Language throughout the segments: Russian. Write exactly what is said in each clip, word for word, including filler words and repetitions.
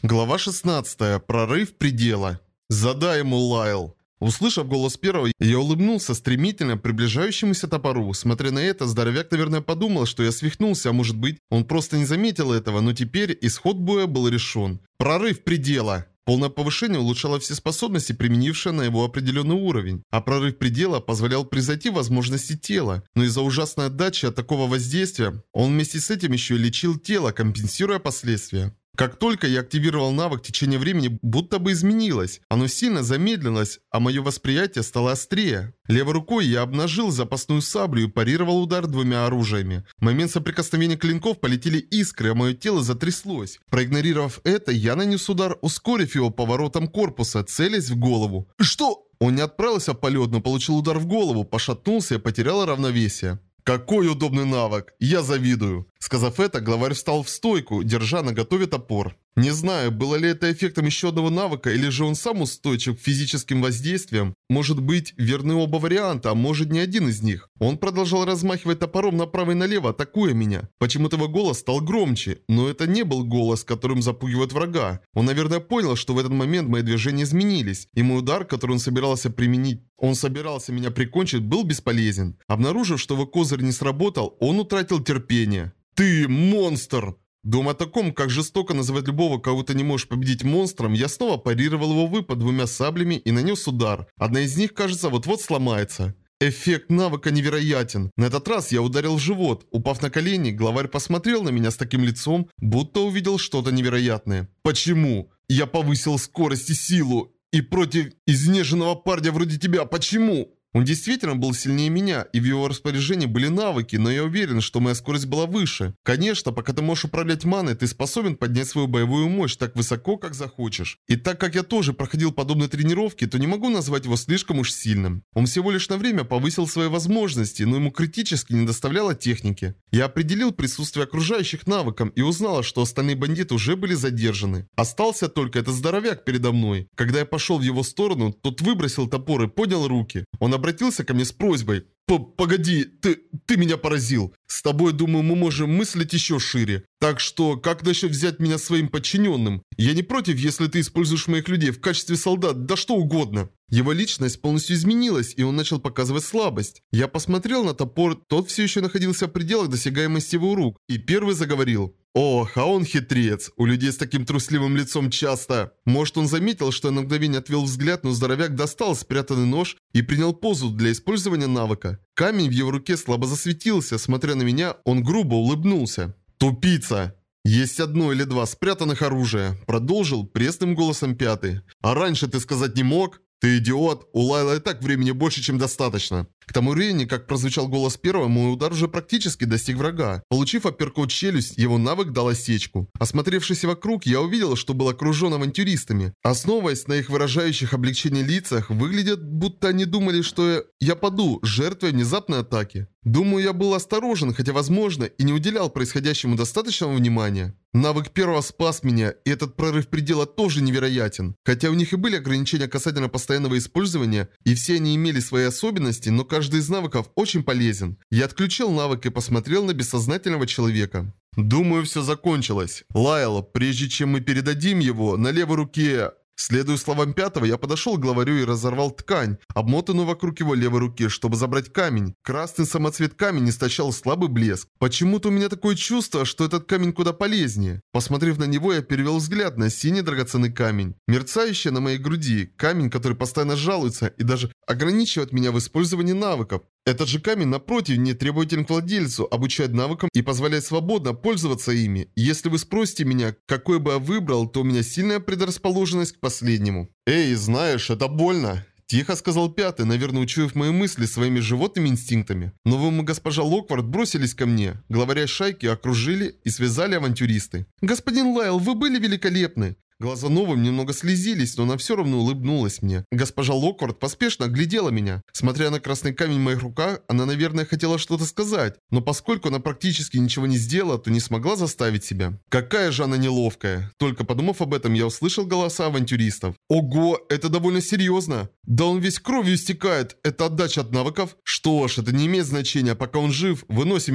Глава шестнадцатая. Прорыв предела. Задай ему, Лайл. Услышав голос первого, я улыбнулся стремительно приближающемуся топору. Смотря на это, здоровяк, наверное, подумал, что я свихнулся, а может быть, он просто не заметил этого, но теперь исход боя был решен. Прорыв предела. Полное повышение улучшало все способности, применившие на его определенный уровень. А прорыв предела позволял превзойти возможности тела. Но из-за ужасной отдачи от такого воздействия, он вместе с этим еще и лечил тело, компенсируя последствия. Как только я активировал навык, течение времени будто бы изменилось. Оно сильно замедлилось, а мое восприятие стало острее. Левой рукой я обнажил запасную саблю и парировал удар двумя оружиями. В момент соприкосновения клинков полетели искры, а мое тело затряслось. Проигнорировав это, я нанес удар, ускорив его поворотом корпуса, целясь в голову. Что? Он не отправился в полет, но получил удар в голову, пошатнулся и потерял равновесие. Какой удобный навык! Я завидую. Сказав это, главарь встал в стойку, держа наготове топор. Не знаю, было ли это эффектом еще одного навыка, или же он сам устойчив к физическим воздействиям. Может быть, верны оба варианта, а может не один из них. Он продолжал размахивать топором направо и налево, атакуя меня. Почему-то его голос стал громче, но это не был голос, которым запугивают врага. Он, наверное, понял, что в этот момент мои движения изменились, и мой удар, который он собирался применить, он собирался меня прикончить, был бесполезен. Обнаружив, что его козырь не сработал, он утратил терпение. «Ты монстр!» Думая о таком, как жестоко называть любого, кого ты не можешь победить монстром, я снова парировал его выпад двумя саблями и нанес удар. Одна из них, кажется, вот-вот сломается. Эффект навыка невероятен. На этот раз я ударил в живот. Упав на колени, главарь посмотрел на меня с таким лицом, будто увидел что-то невероятное. Почему? Я повысил скорость и силу. И против изнеженного парня вроде тебя. Почему? Он действительно был сильнее меня, и в его распоряжении были навыки, но я уверен, что моя скорость была выше. Конечно, пока ты можешь управлять маной, ты способен поднять свою боевую мощь так высоко, как захочешь. И так как я тоже проходил подобные тренировки, то не могу назвать его слишком уж сильным. Он всего лишь на время повысил свои возможности, но ему критически не доставляло техники. Я определил присутствие окружающих навыком и узнала, что остальные бандиты уже были задержаны. Остался только этот здоровяк передо мной. Когда я пошел в его сторону, тот выбросил топор и поднял руки. Он обратился ко мне с просьбой. «Погоди, ты, ты меня поразил. С тобой, думаю, мы можем мыслить еще шире. Так что, как насчет взять меня своим подчиненным? Я не против, если ты используешь моих людей в качестве солдат, да что угодно». Его личность полностью изменилась, и он начал показывать слабость. Я посмотрел на топор, тот все еще находился в пределах досягаемости его рук, и первый заговорил. Ох, а он хитрец. У людей с таким трусливым лицом часто. Может, он заметил, что я на мгновение отвел взгляд, но здоровяк достал спрятанный нож и принял позу для использования навыка. Камень в его руке слабо засветился. Смотря на меня, он грубо улыбнулся. «Тупица!» «Есть одно или два спрятанных оружия», — продолжил пресным голосом пятый. «А раньше ты сказать не мог?» «Ты идиот! У Лайла и так времени больше, чем достаточно!» К тому времени, как прозвучал голос первого, мой удар уже практически достиг врага. Получив апперкот в челюсть, его навык дал осечку. Осмотревшись вокруг, я увидел, что был окружен авантюристами. Основываясь на их выражающих облегчение лицах, выглядят, будто они думали, что я, я паду, жертвой внезапной атаки. Думаю, я был осторожен, хотя возможно, и не уделял происходящему достаточного внимания. Навык первого спас меня, и этот прорыв предела тоже невероятен. Хотя у них и были ограничения касательно постоянного использования, и все они имели свои особенности, но каждый из навыков очень полезен. Я отключил навык и посмотрел на бессознательного человека. Думаю, все закончилось. Лайл, прежде чем мы передадим его, на левой руке... Следуя словам пятого, я подошел к главарю и разорвал ткань, обмотанную вокруг его левой руки, чтобы забрать камень. Красный самоцвет камень источал слабый блеск. Почему-то у меня такое чувство, что этот камень куда полезнее. Посмотрев на него, я перевел взгляд на синий драгоценный камень. Мерцающий на моей груди. Камень, который постоянно жалуется и даже ограничивает меня в использовании навыков. Этот же камень, напротив, не требователен к владельцу, обучает навыкам и позволяет свободно пользоваться ими. Если вы спросите меня, какой бы я выбрал, то у меня сильная предрасположенность к последнему. «Эй, знаешь, это больно!» Тихо сказал пятый, наверное, учуяв мои мысли своими животными инстинктами. Новым и госпожа Локвард бросились ко мне. Главаря шайки окружили и связали авантюристы. «Господин Лайл, вы были великолепны!» Глаза Новым немного слезились, но она все равно улыбнулась мне. Госпожа Локвард поспешно оглядела меня. Смотря на красный камень в моих руках, она, наверное, хотела что-то сказать. Но поскольку она практически ничего не сделала, то не смогла заставить себя. Какая же она неловкая. Только подумав об этом, я услышал голоса авантюристов. Ого, это довольно серьезно. Да он весь кровью истекает. Это отдача от навыков? Что ж, это не имеет значения. Пока он жив, выносим его.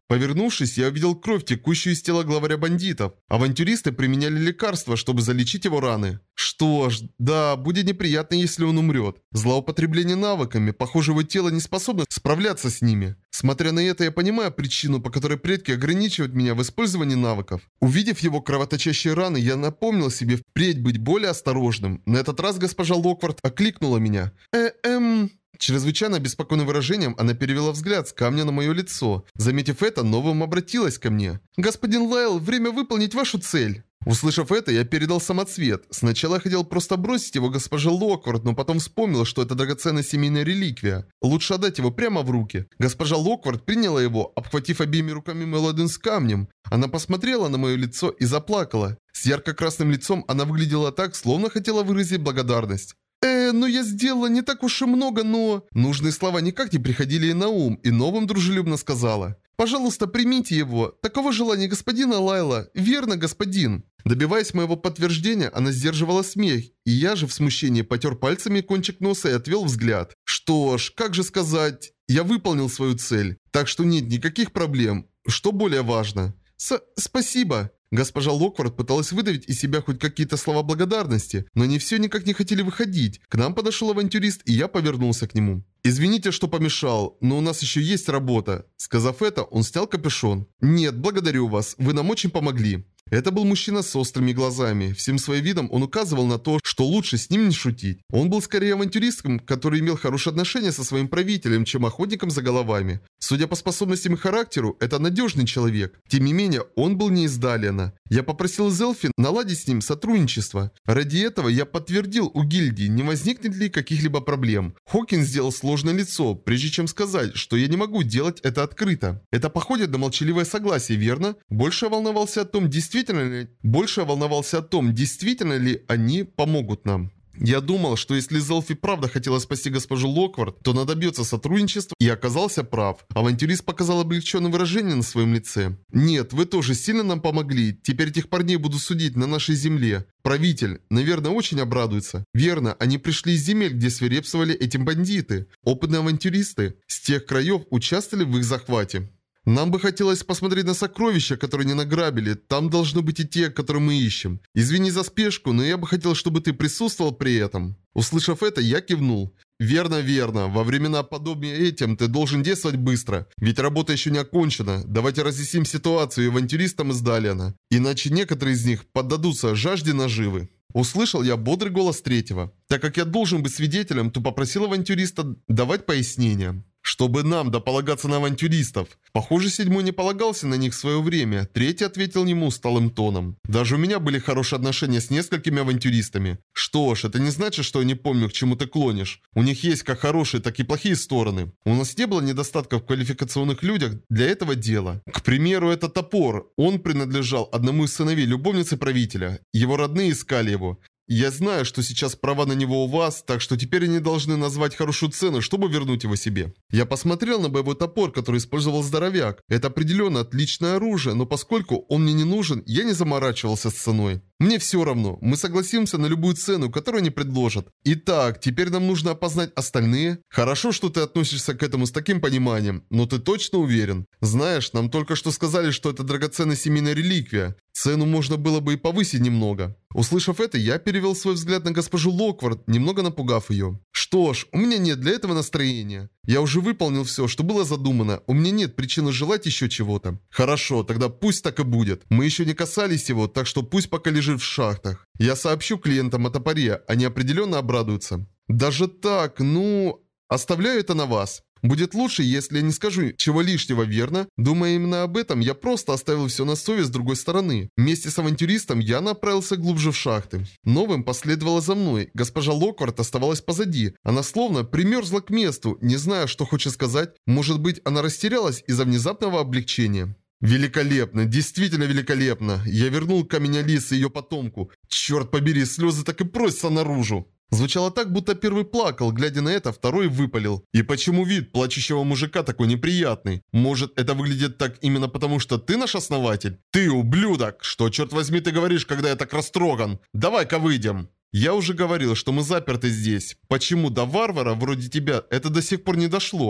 Повернувшись, я увидел кровь, текущую из тела главаря бандитов. Авантюристы применяли лекарства, чтобы залечить его раны. Что ж, да, будет неприятно, если он умрет. Злоупотребление навыками, похоже, его тело не способно справляться с ними. Смотря на это, я понимаю причину, по которой предки ограничивают меня в использовании навыков. Увидев его кровоточащие раны, я напомнил себе впредь быть более осторожным. На этот раз госпожа Локвард окликнула меня. Э, эм... Чрезвычайно беспокойным выражением она перевела взгляд с камня на мое лицо. Заметив это, Новым обратилась ко мне. «Господин Лайл, время выполнить вашу цель». Услышав это, я передал самоцвет. Сначала я хотел просто бросить его госпоже Локвард, но потом вспомнил, что это драгоценная семейная реликвия. Лучше отдать его прямо в руки. Госпожа Локвард приняла его, обхватив обеими руками мой ладонь с камнем. Она посмотрела на мое лицо и заплакала. С ярко-красным лицом она выглядела так, словно хотела выразить благодарность. «Э, ну я сделала не так уж и много, но...» Нужные слова никак не приходили ей на ум, и Новым дружелюбно сказала. «Пожалуйста, примите его. Таково желание господина Лайла. Верно, господин». Добиваясь моего подтверждения, она сдерживала смех, и я же в смущении потер пальцами кончик носа и отвел взгляд. Что ж, как же сказать... Я выполнил свою цель, так что нет никаких проблем. Что более важно? С «Спасибо». Госпожа Локвард пыталась выдавить из себя хоть какие-то слова благодарности, но они все никак не хотели выходить. К нам подошел авантюрист, и я повернулся к нему. «Извините, что помешал, но у нас еще есть работа». Сказав это, он снял капюшон. «Нет, благодарю вас, вы нам очень помогли». Это был мужчина с острыми глазами. Всем своим видом он указывал на то, что лучше с ним не шутить. Он был скорее авантюристом, который имел хорошие отношения со своим правителем, чем охотником за головами. Судя по способностям и характеру, это надежный человек. Тем не менее, он был не из Далиана. Я попросил Зелфи наладить с ним сотрудничество. Ради этого я подтвердил у гильдии, не возникнет ли каких-либо проблем. Хокинс сделал сложное лицо, прежде чем сказать, что я не могу делать это открыто. Это походит на молчаливое согласие, верно? Больше я волновался о том, действительно ли... Больше я волновался о том, действительно ли они помогут нам. Я думал, что если Зелфи правда хотела спасти госпожу Локвард, то она добьется сотрудничества, и оказался прав. Авантюрист показал облегченное выражение на своем лице. «Нет, вы тоже сильно нам помогли. Теперь этих парней буду судить на нашей земле. Правитель, наверное, очень обрадуется. Верно, они пришли из земель, где свирепствовали эти бандиты. Опытные авантюристы с тех краев участвовали в их захвате. Нам бы хотелось посмотреть на сокровища, которые не награбили. Там должны быть и те, которые мы ищем. Извини за спешку, но я бы хотел, чтобы ты присутствовал при этом». Услышав это, я кивнул. «Верно, верно. Во времена подобные этим ты должен действовать быстро. Ведь работа еще не окончена. Давайте разъясним ситуацию авантюристам из Далиана. Иначе некоторые из них поддадутся жажде наживы». Услышал я бодрый голос третьего. Так как я должен быть свидетелем, то попросил авантюриста давать пояснения. Чтобы нам дополагаться на авантюристов. Похоже, седьмой не полагался на них в свое время. Третий ответил ему усталым тоном. Даже у меня были хорошие отношения с несколькими авантюристами. Что ж, это не значит, что я не помню, к чему ты клонишь. У них есть как хорошие, так и плохие стороны. У нас не было недостатков в квалификационных людях для этого дела. К примеру, это топор. Он принадлежал одному из сыновей любовницы правителя. Его родные искали его. Я знаю, что сейчас права на него у вас, так что теперь они должны назвать хорошую цену, чтобы вернуть его себе. Я посмотрел на боевой топор, который использовал здоровяк. Это определенно отличное оружие, но поскольку он мне не нужен, я не заморачивался с ценой. Мне все равно, мы согласимся на любую цену, которую они предложат. Итак, теперь нам нужно опознать остальные. Хорошо, что ты относишься к этому с таким пониманием, но ты точно уверен? Знаешь, нам только что сказали, что это драгоценная семейная реликвия. Цену можно было бы и повысить немного. Услышав это, я перевел свой взгляд на госпожу Локвард, немного напугав ее. Что ж, у меня нет для этого настроения. Я уже выполнил все, что было задумано. У меня нет причины желать еще чего-то. Хорошо, тогда пусть так и будет. Мы еще не касались его, так что пусть пока лежит в шахтах. Я сообщу клиентам о топоре, они определенно обрадуются. Даже так, ну... Оставляю это на вас. Будет лучше, если я не скажу чего лишнего, верно? Думая именно об этом, я просто оставил все на совесть с другой стороны. Вместе с авантюристом я направился глубже в шахты. Новым последовала за мной. Госпожа Локвард оставалась позади. Она словно примерзла к месту, не зная, что хочет сказать. Может быть, она растерялась из-за внезапного облегчения. Великолепно, действительно великолепно. Я вернул камень Алисы и ее потомку. Черт побери, слезы так и просятся наружу. Звучало так, будто первый плакал, глядя на это, второй выпалил. И почему вид плачущего мужика такой неприятный? Может, это выглядит так именно потому, что ты наш основатель? Ты ублюдок! Что, черт возьми, ты говоришь, когда я так растроган? Давай-ка выйдем. Я уже говорил, что мы заперты здесь. Почему до варвара вроде тебя это до сих пор не дошло?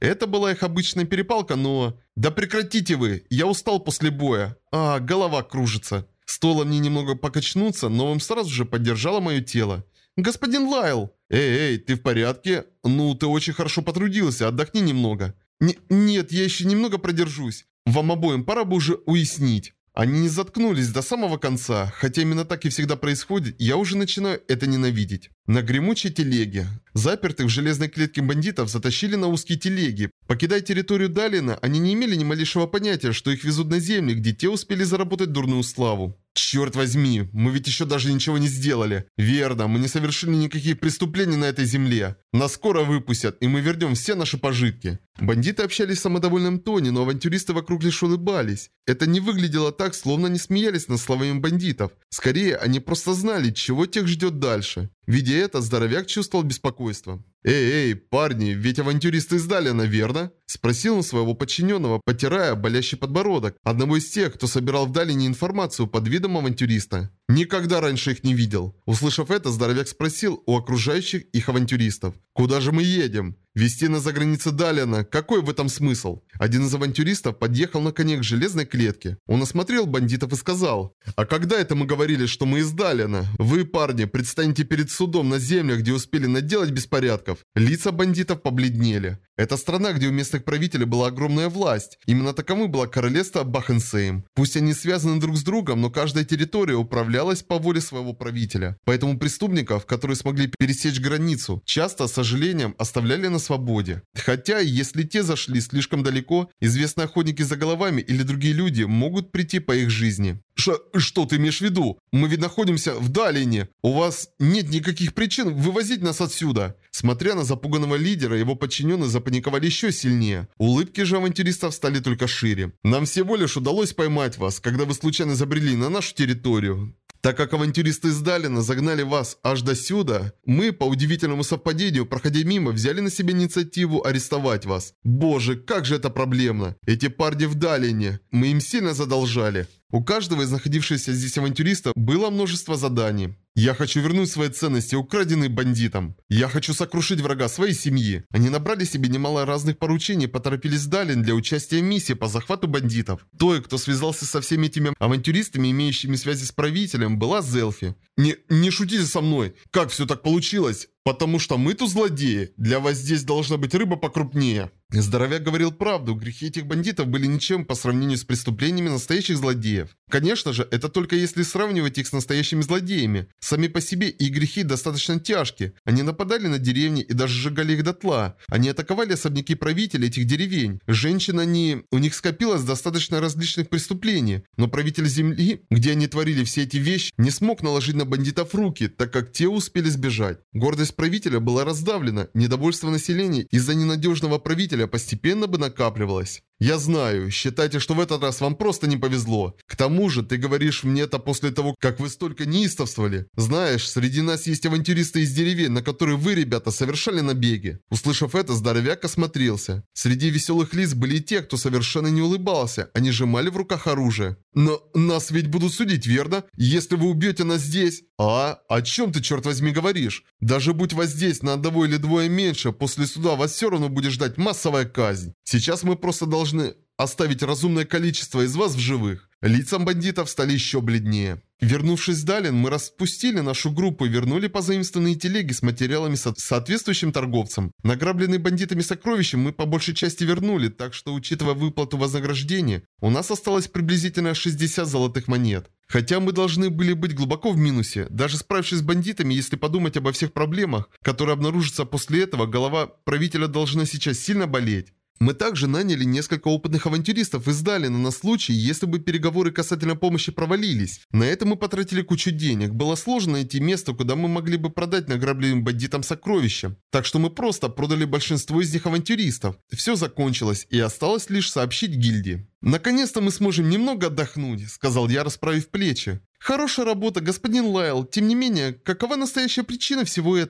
Это была их обычная перепалка, но... Да прекратите вы! Я устал после боя. А, голова кружится. Стоило мне немного покачнуться, но он сразу же поддержало мое тело. «Господин Лайл!» «Эй, эй, ты в порядке? Ну, ты очень хорошо потрудился, отдохни немного». Н «Нет, я еще немного продержусь. Вам обоим пора бы уже уяснить». Они не заткнулись до самого конца, хотя именно так и всегда происходит, я уже начинаю это ненавидеть. На гремучей телеге. Запертых в железной клетке бандитов затащили на узкие телеги. Покидая территорию Далина, они не имели ни малейшего понятия, что их везут на земли, где те успели заработать дурную славу. Черт возьми, мы ведь еще даже ничего не сделали. Верно, мы не совершили никаких преступлений на этой земле. Нас скоро выпустят, и мы вернем все наши пожитки. Бандиты общались в самодовольном тоне, но авантюристы вокруг лишь улыбались. Это не выглядело так, словно они смеялись над словами бандитов. Скорее, они просто знали, чего тех ждет дальше. Видя это, здоровяк чувствовал беспокойство. «Эй, эй, парни, ведь авантюристы из Далина, верно?» Спросил он своего подчиненного, потирая болящий подбородок, одного из тех, кто собирал в Далине информацию под видом авантюриста. Никогда раньше их не видел. Услышав это, здоровяк спросил у окружающих их авантюристов. «Куда же мы едем?» «Вести нас за границы Далина. Какой в этом смысл?» Один из авантюристов подъехал на коне к железной клетке. Он осмотрел бандитов и сказал: «А когда это мы говорили, что мы из Далина? Вы, парни, предстанете перед судом на землях, где успели наделать беспорядков». Лица бандитов побледнели. Это страна, где у местных правителей была огромная власть. Именно таковым было королевство Бахенсейм. Пусть они связаны друг с другом, но каждая территория управлялась по воле своего правителя. Поэтому преступников, которые смогли пересечь границу, часто, с сожалением, оставляли на свободе. Хотя, если те зашли слишком далеко, известные охотники за головами или другие люди могут прийти по их жизни. Ш что ты имеешь в виду? Мы ведь находимся в Далине. У вас нет никаких причин вывозить нас отсюда. Смотря на запуганного лидера, его подчиненные запаниковали еще сильнее. Улыбки же авантюристов стали только шире. Нам всего лишь удалось поймать вас, когда вы случайно забрели на нашу территорию. Так как авантюристы из Далина загнали вас аж до сюда, мы, по удивительному совпадению, проходя мимо, взяли на себя инициативу арестовать вас. Боже, как же это проблемно. Эти парни в Далине. Мы им сильно задолжали. У каждого из находившихся здесь авантюристов было множество заданий. Я хочу вернуть свои ценности, украденные бандитам. Я хочу сокрушить врага своей семьи. Они набрали себе немало разных поручений и поторопились в Далин для участия в миссии по захвату бандитов. Той, кто связался со всеми этими авантюристами, имеющими связи с правителем, была Зелфи. Не, не шутите со мной. Как все так получилось? Потому что мы тут злодеи. Для вас здесь должна быть рыба покрупнее. Здоровяк говорил правду. Грехи этих бандитов были ничем по сравнению с преступлениями настоящих злодеев. Конечно же, это только если сравнивать их с настоящими злодеями. Сами по себе их грехи достаточно тяжкие. Они нападали на деревни и даже сжигали их дотла. Они атаковали особняки правителей этих деревень. Женщин они... У них скопилось достаточно различных преступлений. Но правитель земли, где они творили все эти вещи, не смог наложить на бандитов руки, так как те успели сбежать. Гордость правителя была раздавлена. Недовольство населения из-за ненадежного правителя постепенно бы накапливалось. Я знаю, считайте, что в этот раз вам просто не повезло. К тому же, ты говоришь мне это после того, как вы столько неистовствовали. Знаешь, среди нас есть авантюристы из деревень, на которые вы, ребята, совершали набеги. Услышав это, здоровяк осмотрелся. Среди веселых лиц были и те, кто совершенно не улыбался. Они сжимали в руках оружие. Но нас ведь будут судить, верно? Если вы убьете нас здесь... А? О чем ты, черт возьми, говоришь? Даже будь вас здесь на одного или двое меньше, после суда вас все равно будет ждать массовая казнь. Сейчас мы просто должны оставить разумное количество из вас в живых. Лицам бандитов стали еще бледнее. Вернувшись в Далин, мы распустили нашу группу и вернули позаимствованные телеги с материалами со соответствующим торговцам. Награбленные бандитами сокровища мы по большей части вернули, так что, учитывая выплату вознаграждения, у нас осталось приблизительно шестьдесят золотых монет. Хотя мы должны были быть глубоко в минусе. Даже справившись с бандитами, если подумать обо всех проблемах, которые обнаружатся после этого, голова правителя должна сейчас сильно болеть. Мы также наняли несколько опытных авантюристов из Далина на случай, если бы переговоры касательно помощи провалились. На это мы потратили кучу денег. Было сложно найти место, куда мы могли бы продать награбленным бандитам сокровища. Так что мы просто продали большинство из них авантюристов. Все закончилось, и осталось лишь сообщить гильдии. «Наконец-то мы сможем немного отдохнуть», — сказал я, расправив плечи. «Хорошая работа, господин Лайл. Тем не менее, какова настоящая причина всего этого?»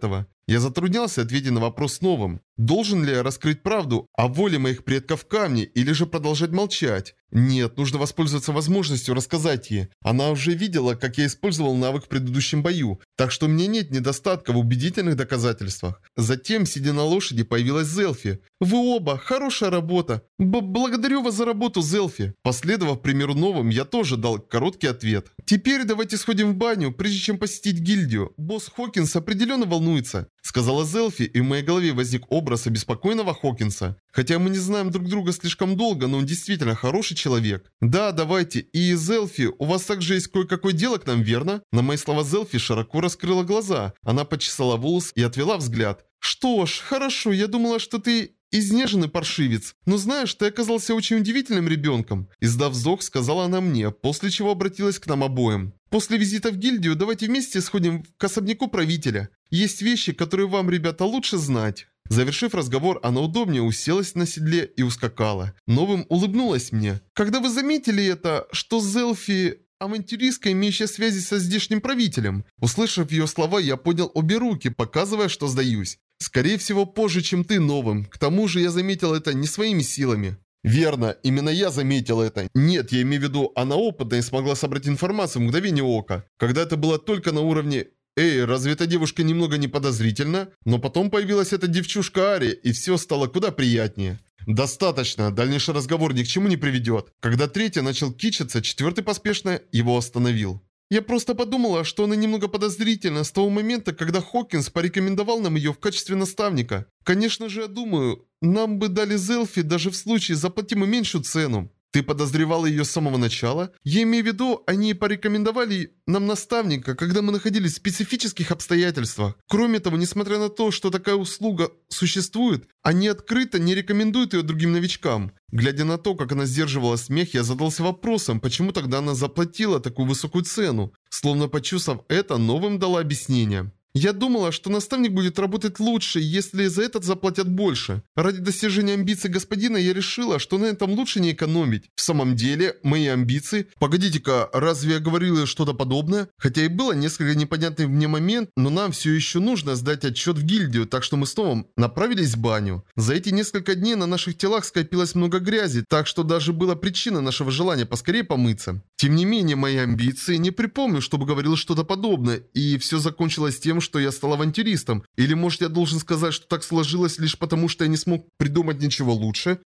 Я затруднялся ответить на вопрос новым. Должен ли я раскрыть правду о воле моих предков в камне или же продолжать молчать? Нет, нужно воспользоваться возможностью рассказать ей. Она уже видела, как я использовал навык в предыдущем бою, так что у меня нет недостатка в убедительных доказательствах. Затем, сидя на лошади, появилась Зелфи. Вы оба, хорошая работа. Б Благодарю вас за работу, Зелфи. Последовав примеру новым, я тоже дал короткий ответ. Теперь давайте сходим в баню, прежде чем посетить гильдию. Босс Хокинс определенно волнуется, сказала Зелфи, и в моей голове возник образ обеспокоенного Хокинса. Хотя мы не знаем друг друга слишком долго, но он действительно хороший человек. Да, давайте. И Зелфи, у вас также есть кое-какое дело к нам, верно? На мои слова Зелфи широко раскрыла глаза. Она почесала волос и отвела взгляд. Что ж, хорошо, я думала, что ты изнеженный паршивец. Но знаешь, ты оказался очень удивительным ребенком. Издав вздох, сказала она мне, после чего обратилась к нам обоим. После визита в гильдию давайте вместе сходим к особняку правителя. Есть вещи, которые вам, ребята, лучше знать. Завершив разговор, она удобнее уселась на седле и ускакала. Новым улыбнулась мне. Когда вы заметили это, что Зелфи авантюристка, имеющая связи со здешним правителем? Услышав ее слова, я поднял обе руки, показывая, что сдаюсь. Скорее всего, позже, чем ты, Новым. К тому же я заметил это не своими силами. Верно, именно я заметил это. Нет, я имею в виду, она опытна и смогла собрать информацию в мгновение ока. Когда это было только на уровне «Эй, разве эта девушка немного не подозрительна?» Но потом появилась эта девчушка Ари, и все стало куда приятнее. Достаточно, дальнейший разговор ни к чему не приведет. Когда третий начал кичиться, четвертый поспешно его остановил. Я просто подумала, что она немного подозрительна с того момента, когда Хокинс порекомендовал нам ее в качестве наставника. Конечно же, я думаю, нам бы дали Зелфи даже в случае, заплатим и меньшую цену. Ты подозревала ее с самого начала? Я имею в виду, они порекомендовали нам наставника, когда мы находились в специфических обстоятельствах. Кроме того, несмотря на то, что такая услуга существует, они открыто не рекомендуют ее другим новичкам. Глядя на то, как она сдерживала смех, я задался вопросом, почему тогда она заплатила такую высокую цену. Словно почувствовав это, Новым дала объяснение. Я думала, что наставник будет работать лучше, если за этот заплатят больше. Ради достижения амбиций господина я решила, что на этом лучше не экономить. В самом деле, мои амбиции... Погодите-ка, разве я говорила что-то подобное? Хотя и было несколько непонятный мне момент, но нам все еще нужно сдать отчет в гильдию, так что мы снова направились в баню. За эти несколько дней на наших телах скопилось много грязи, так что даже была причина нашего желания поскорее помыться. Тем не менее, мои амбиции, не припомню, чтобы говорил что-то подобное, и все закончилось тем, что я стал авантюристом. Или может я должен сказать, что так сложилось лишь потому, что я не смог придумать ничего лучше?